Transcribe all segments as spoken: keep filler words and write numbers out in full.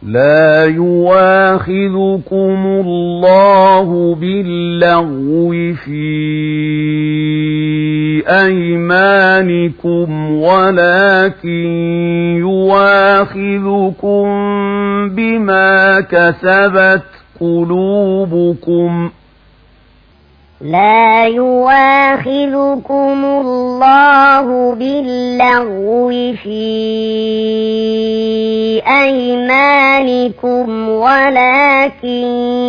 لا يواخذكم الله باللغو في أيمانكم ولكن يواخذكم بما كسبت قلوبكم لا يواخذكم الله باللغو في أيمانكم ولكن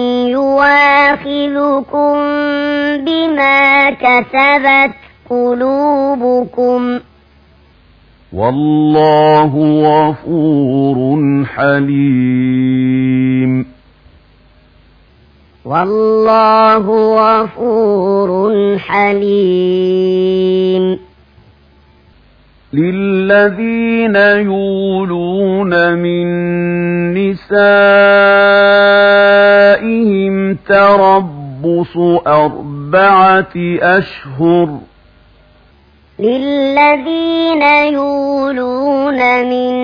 يواخذكم بما كسبت قلوبكم والله غفور حليم والله غفور حليم للذين يولون من نسائهم تربص أربعة أشهر للذين يولون من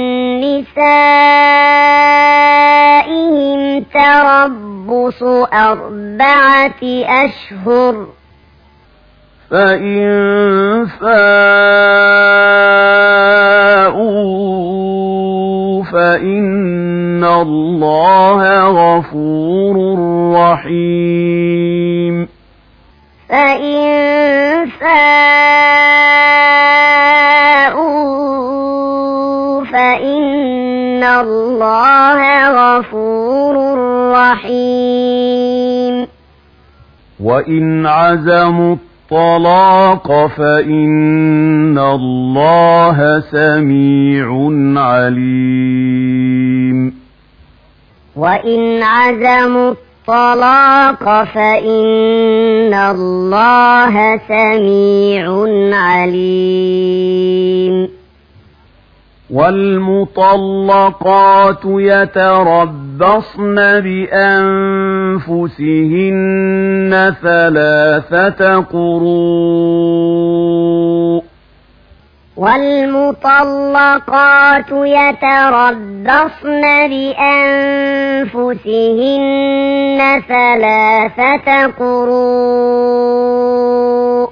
نسائهم تربص أربعة أشهر فإن فاءوا فإن الله غفور رحيم فإن فاءوا فإن الله غفور رحيم وإن عزموا الطلاق فإن الله سميع عليم وإن عزموا الطلاق فإن الله سميع عليم والمطلقات يتربصن بأنفسهن ثلاثة قروء والمطلقات يتربصن بأنفسهن ثلاثة قروء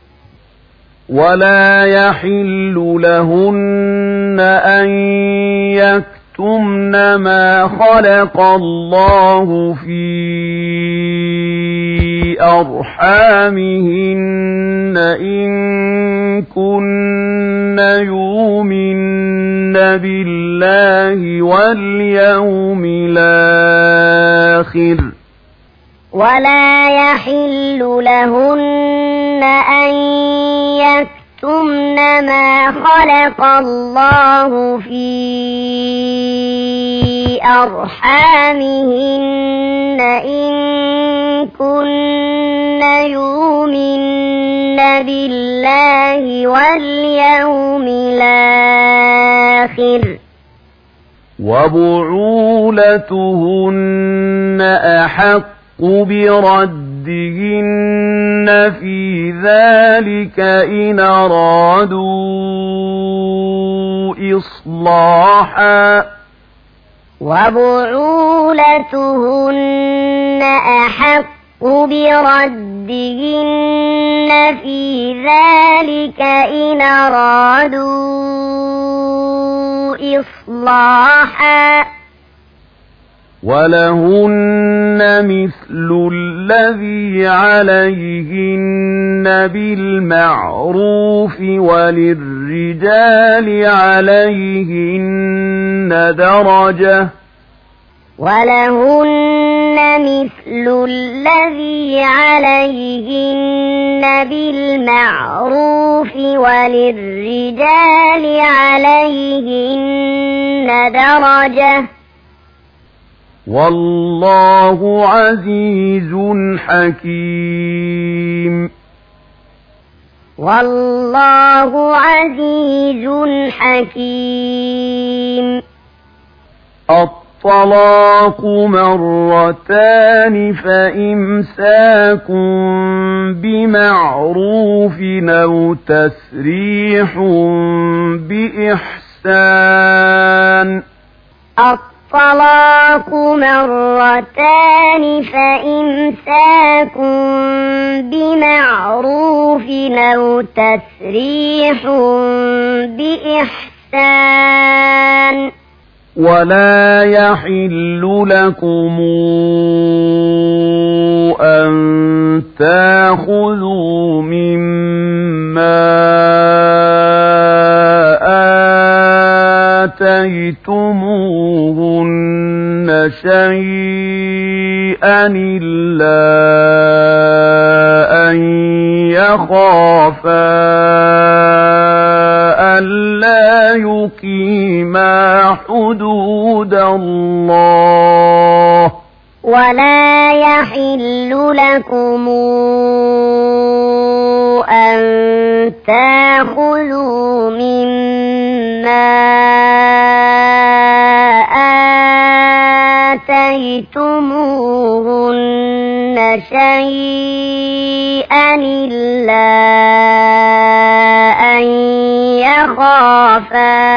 ولا يحل لهن أن يكتمن ما خلق الله في أرحامهن إن كن يؤمن بالله واليوم الآخر ولا يحل لهن أن يكتمن ما خلق الله في أرحامهن إن كن يؤمن بالله واليوم الآخر وبعولتهن أحق بردهن في ذلك إن أرادوا إصلاحا وبعولتهن أحق بردهن في ذلك إن أرادوا إصلاحا ولهن مثل الذي عليهن بالمعروف وللرجال عليهن درجة ولهن مثل الذي عليهن بالمعروف وللرجال عليهن درجة والله عزيز حكيم والله عزيز حكيم الطلاق مرتان فإمساك بمعروف أو تسريح بإحسان. الطلاق مرتان فإمساك بمعروف أو تسريح بإحسان ولا يحل لكم أن تأخذوا مما آتيتموهن شيئا إلا أن يخافا ألا يقيما حدود الله ولا يحل لكم أن تأخذوا مما آتيتموهن شيئا إلا أن يخافا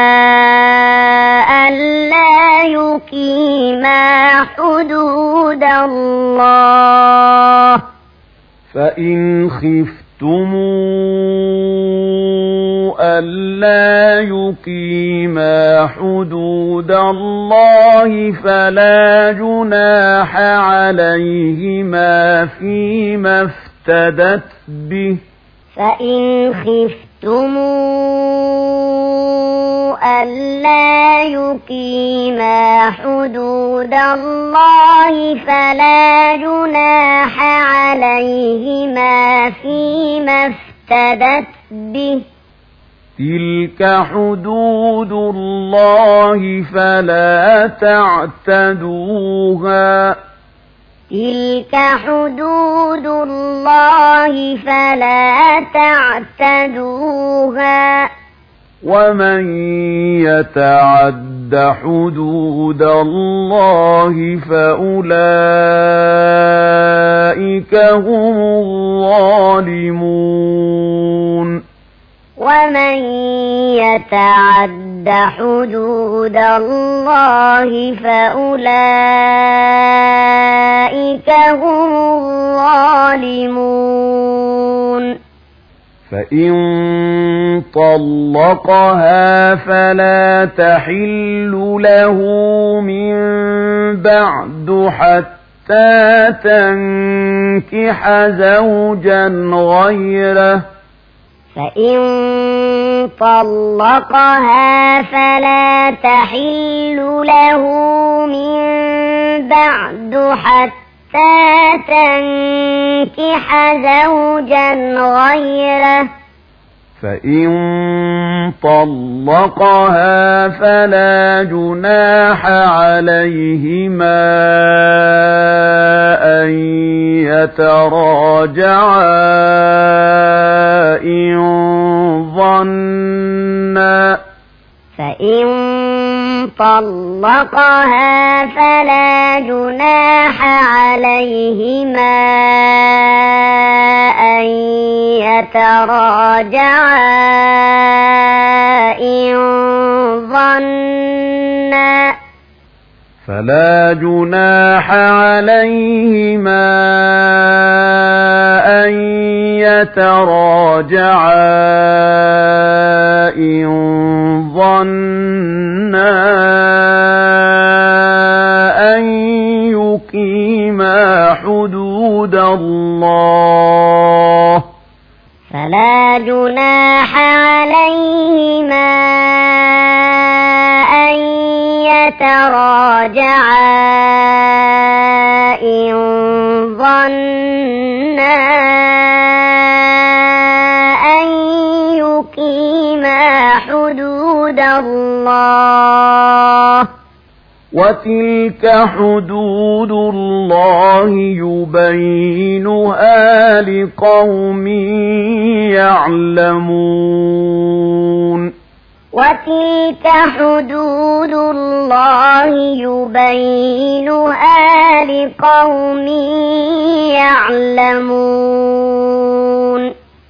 ألا يقيما حدود الله فإن خفتم ألا يقيما حدود الله فلا جناح عليهما فيما افتدت به فإن خفتم ألا يقيما حدود الله فلا جناح عليهما فيما افتدت به تلك حدود الله فلا تعتدوها تلك حدود الله فلا تعتدوها ومن يتعد حدود الله فأولئك هم الظالمون ومن يتعد حدود الله فأولئك هم الظالمون فإن طلقها فلا تحل له من بعد حتى تنكح زوجا غيره فإن طلقها فلا تحل له من بعد حتى تنكح زوجا غيره فإن طلقها فلا جناح عليهما أن يتراجعا إن ظنا فإن طلقها فلا جناح عليهما أن يتراجعا إن ظنا فلا جناح عليهما أن يتراجعا إن ظنا أن يقيما حدود الله فلا جناح عليهما أن يتراجعا إن ظنا أن يقيما حدود الله وتلك حدود الله يبينها لقوم يعلمون وتلك حدود الله يبينها لقوم يعلمون